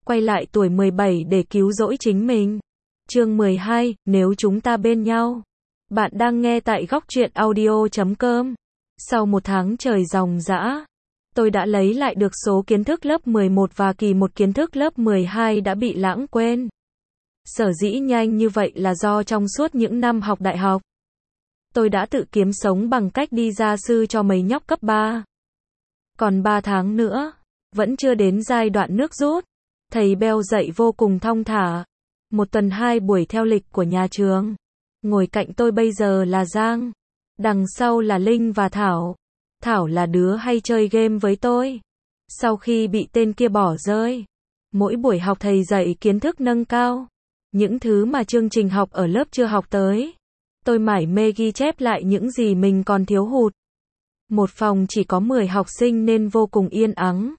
quay lại tuổi 17 để cứu rỗi chính mình. Chương 12, nếu chúng ta bên nhau. Bạn đang nghe tại góc truyện audio.com. Sau một tháng trời ròng rã, tôi đã lấy lại được số kiến thức lớp 11 và kỳ một kiến thức lớp 12 đã bị lãng quên. Sở dĩ nhanh như vậy là do trong suốt những năm học đại học, tôi đã tự kiếm sống bằng cách đi gia sư cho mấy nhóc cấp 3. Còn 3 tháng nữa, vẫn chưa đến giai đoạn nước rút. Thầy Beo dạy vô cùng thong thả. Một tuần 2 buổi theo lịch của nhà trường. Ngồi cạnh tôi bây giờ là Giang. Đằng sau là Linh và Thảo. Thảo là đứa hay chơi game với tôi. Sau khi bị tên kia bỏ rơi, mỗi buổi học thầy dạy kiến thức nâng cao. Những thứ mà chương trình học ở lớp chưa học tới. Tôi mải mê ghi chép lại những gì mình còn thiếu hụt. Một phòng chỉ có 10 học sinh nên vô cùng yên ắng.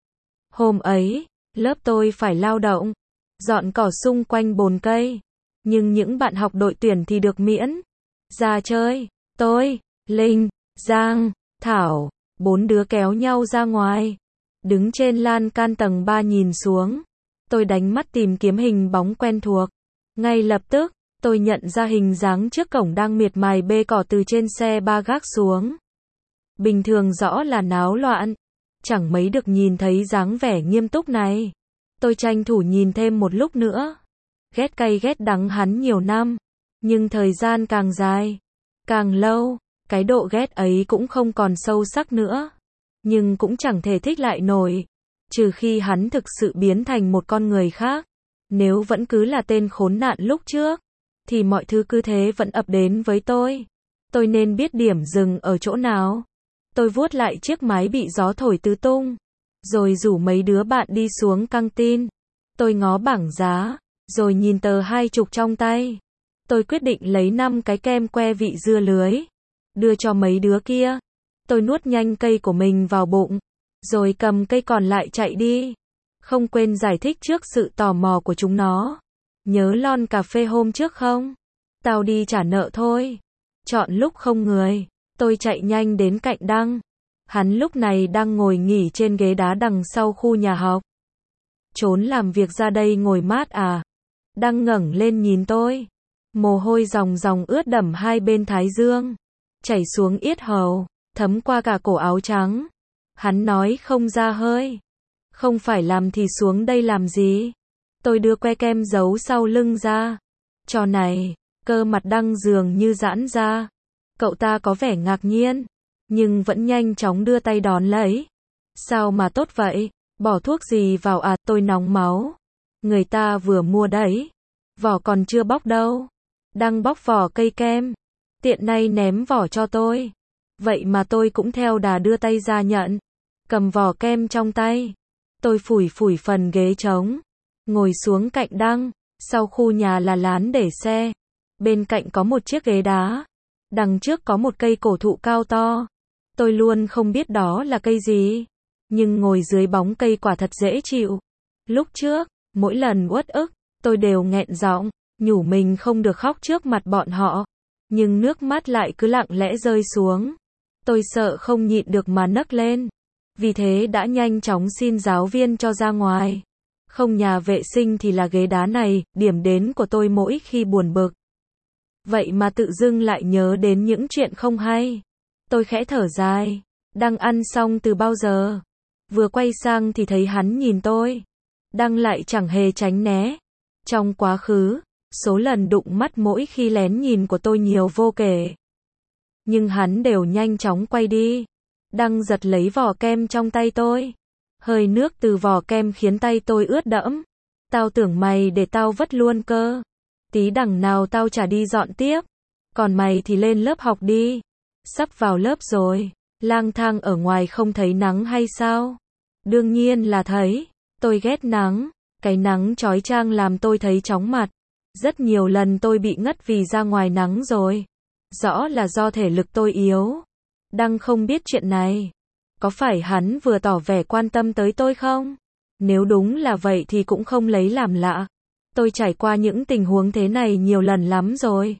Hôm ấy, lớp tôi phải lao động, dọn cỏ xung quanh bồn cây. Nhưng những bạn học đội tuyển thì được miễn ra chơi. Tôi, Linh, Giang, Thảo, 4 đứa kéo nhau ra ngoài. Đứng trên lan can tầng 3 nhìn xuống. Tôi đánh mắt tìm kiếm hình bóng quen thuộc. Ngay lập tức, tôi nhận ra hình dáng trước cổng đang miệt mài bê cỏ từ trên xe ba gác xuống. Bình thường rõ là náo loạn. Chẳng mấy được nhìn thấy dáng vẻ nghiêm túc này. Tôi tranh thủ nhìn thêm một lúc nữa. Ghét cay ghét đắng hắn nhiều năm. Nhưng thời gian càng dài, càng lâu, cái độ ghét ấy cũng không còn sâu sắc nữa. Nhưng cũng chẳng thể thích lại nổi. Trừ khi hắn thực sự biến thành một con người khác. Nếu vẫn cứ là tên khốn nạn lúc trước, thì mọi thứ cứ thế vẫn ập đến với tôi. Tôi nên biết điểm dừng ở chỗ nào. Tôi vuốt lại chiếc mái bị gió thổi tứ tung. Rồi rủ mấy đứa bạn đi xuống căng tin. Tôi ngó bảng giá, rồi nhìn tờ 20 trong tay. Tôi quyết định lấy 5 cái kem que vị dưa lưới. Đưa cho mấy đứa kia. Tôi nuốt nhanh cây của mình vào bụng. Rồi cầm cây còn lại chạy đi. Không quên giải thích trước sự tò mò của chúng nó. Nhớ lon cà phê hôm trước không? Tao đi trả nợ thôi. Chọn lúc không người. Tôi chạy nhanh đến cạnh Đăng. Hắn lúc này đang ngồi nghỉ trên ghế đá đằng sau khu nhà học. Trốn làm việc ra đây ngồi mát à? Đăng ngẩng lên nhìn tôi. Mồ hôi ròng ròng ướt đẫm hai bên thái dương. Chảy xuống yết hầu, thấm qua cả cổ áo trắng. Hắn nói không ra hơi. Không phải làm thì xuống đây làm gì? Tôi đưa que kem giấu sau lưng ra. Trò này, cơ mặt Đăng dường như giãn ra. Cậu ta có vẻ ngạc nhiên, nhưng vẫn nhanh chóng đưa tay đón lấy. Sao mà tốt vậy? Bỏ thuốc gì vào à? Tôi nóng máu. Người ta vừa mua đấy. Vỏ còn chưa bóc đâu. Đang bóc vỏ cây kem. Tiện nay ném vỏ cho tôi. Vậy mà tôi cũng theo đà đưa tay ra nhận. Cầm vỏ kem trong tay. Tôi phủi phủi phần ghế trống. Ngồi xuống cạnh Đăng. Sau khu nhà là lán để xe. Bên cạnh có một chiếc ghế đá. Đằng trước có một cây cổ thụ cao to. Tôi luôn không biết đó là cây gì. Nhưng ngồi dưới bóng cây quả thật dễ chịu. Lúc trước, mỗi lần uất ức, tôi đều nghẹn giọng, nhủ mình không được khóc trước mặt bọn họ. Nhưng nước mắt lại cứ lặng lẽ rơi xuống. Tôi sợ không nhịn được mà nấc lên. Vì thế đã nhanh chóng xin giáo viên cho ra ngoài. Không nhà vệ sinh thì là ghế đá này, điểm đến của tôi mỗi khi buồn bực. Vậy mà tự dưng lại nhớ đến những chuyện không hay. Tôi khẽ thở dài. Đang ăn xong từ bao giờ? Vừa quay sang thì thấy hắn nhìn tôi. Đang lại chẳng hề tránh né. Trong quá khứ, số lần đụng mắt mỗi khi lén nhìn của tôi nhiều vô kể. Nhưng hắn đều nhanh chóng quay đi. Đang giật lấy vỏ kem trong tay tôi. Hơi nước từ vỏ kem khiến tay tôi ướt đẫm. Tao tưởng mày để tao vất luôn cơ. Tí đằng nào tao trả đi dọn tiếp. Còn mày thì lên lớp học đi. Sắp vào lớp rồi. Lang thang ở ngoài không thấy nắng hay sao? Đương nhiên là thấy. Tôi ghét nắng. Cái nắng chói chang làm tôi thấy chóng mặt. Rất nhiều lần tôi bị ngất vì ra ngoài nắng rồi. Rõ là do thể lực tôi yếu. Đăng không biết chuyện này. Có phải hắn vừa tỏ vẻ quan tâm tới tôi không? Nếu đúng là vậy thì cũng không lấy làm lạ. Tôi trải qua những tình huống thế này nhiều lần lắm rồi.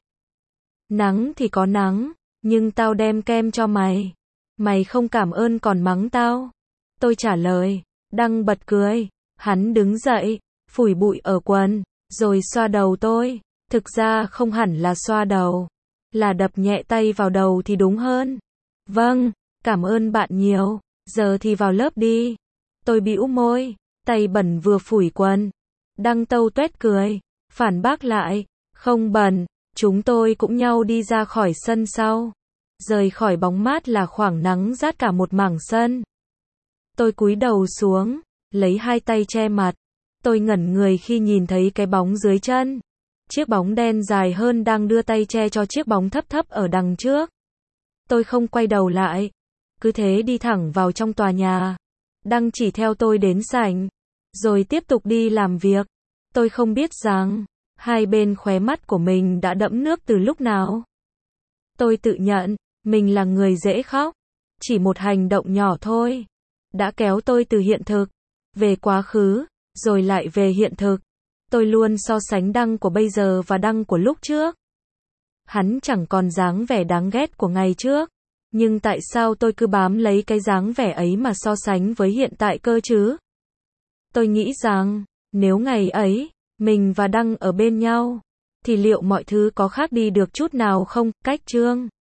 Nắng thì có nắng, nhưng tao đem kem cho mày. Mày không cảm ơn còn mắng tao. Tôi trả lời. Đăng bật cười. Hắn đứng dậy, phủi bụi ở quần, rồi xoa đầu tôi. Thực ra không hẳn là xoa đầu, là đập nhẹ tay vào đầu thì đúng hơn. Vâng, cảm ơn bạn nhiều, giờ thì vào lớp đi. Tôi bĩu môi, tay bẩn vừa phủi quần. Đăng tâu tuét cười, phản bác lại, không bẩn, chúng tôi cũng nhau đi ra khỏi sân sau. Rời khỏi bóng mát là khoảng nắng rát cả một mảng sân. Tôi cúi đầu xuống, lấy hai tay che mặt. Tôi ngẩn người khi nhìn thấy cái bóng dưới chân. Chiếc bóng đen dài hơn đang đưa tay che cho chiếc bóng thấp thấp ở đằng trước. Tôi không quay đầu lại, cứ thế đi thẳng vào trong tòa nhà. Đăng chỉ theo tôi đến sảnh, rồi tiếp tục đi làm việc. Tôi không biết rằng, hai bên khóe mắt của mình đã đẫm nước từ lúc nào. Tôi tự nhận, mình là người dễ khóc. Chỉ một hành động nhỏ thôi, đã kéo tôi từ hiện thực, về quá khứ, rồi lại về hiện thực. Tôi luôn so sánh Đăng của bây giờ và Đăng của lúc trước. Hắn chẳng còn dáng vẻ đáng ghét của ngày trước. Nhưng tại sao tôi cứ bám lấy cái dáng vẻ ấy mà so sánh với hiện tại cơ chứ? Tôi nghĩ rằng, nếu ngày ấy, mình và Đăng ở bên nhau, thì liệu mọi thứ có khác đi được chút nào không? Cách chương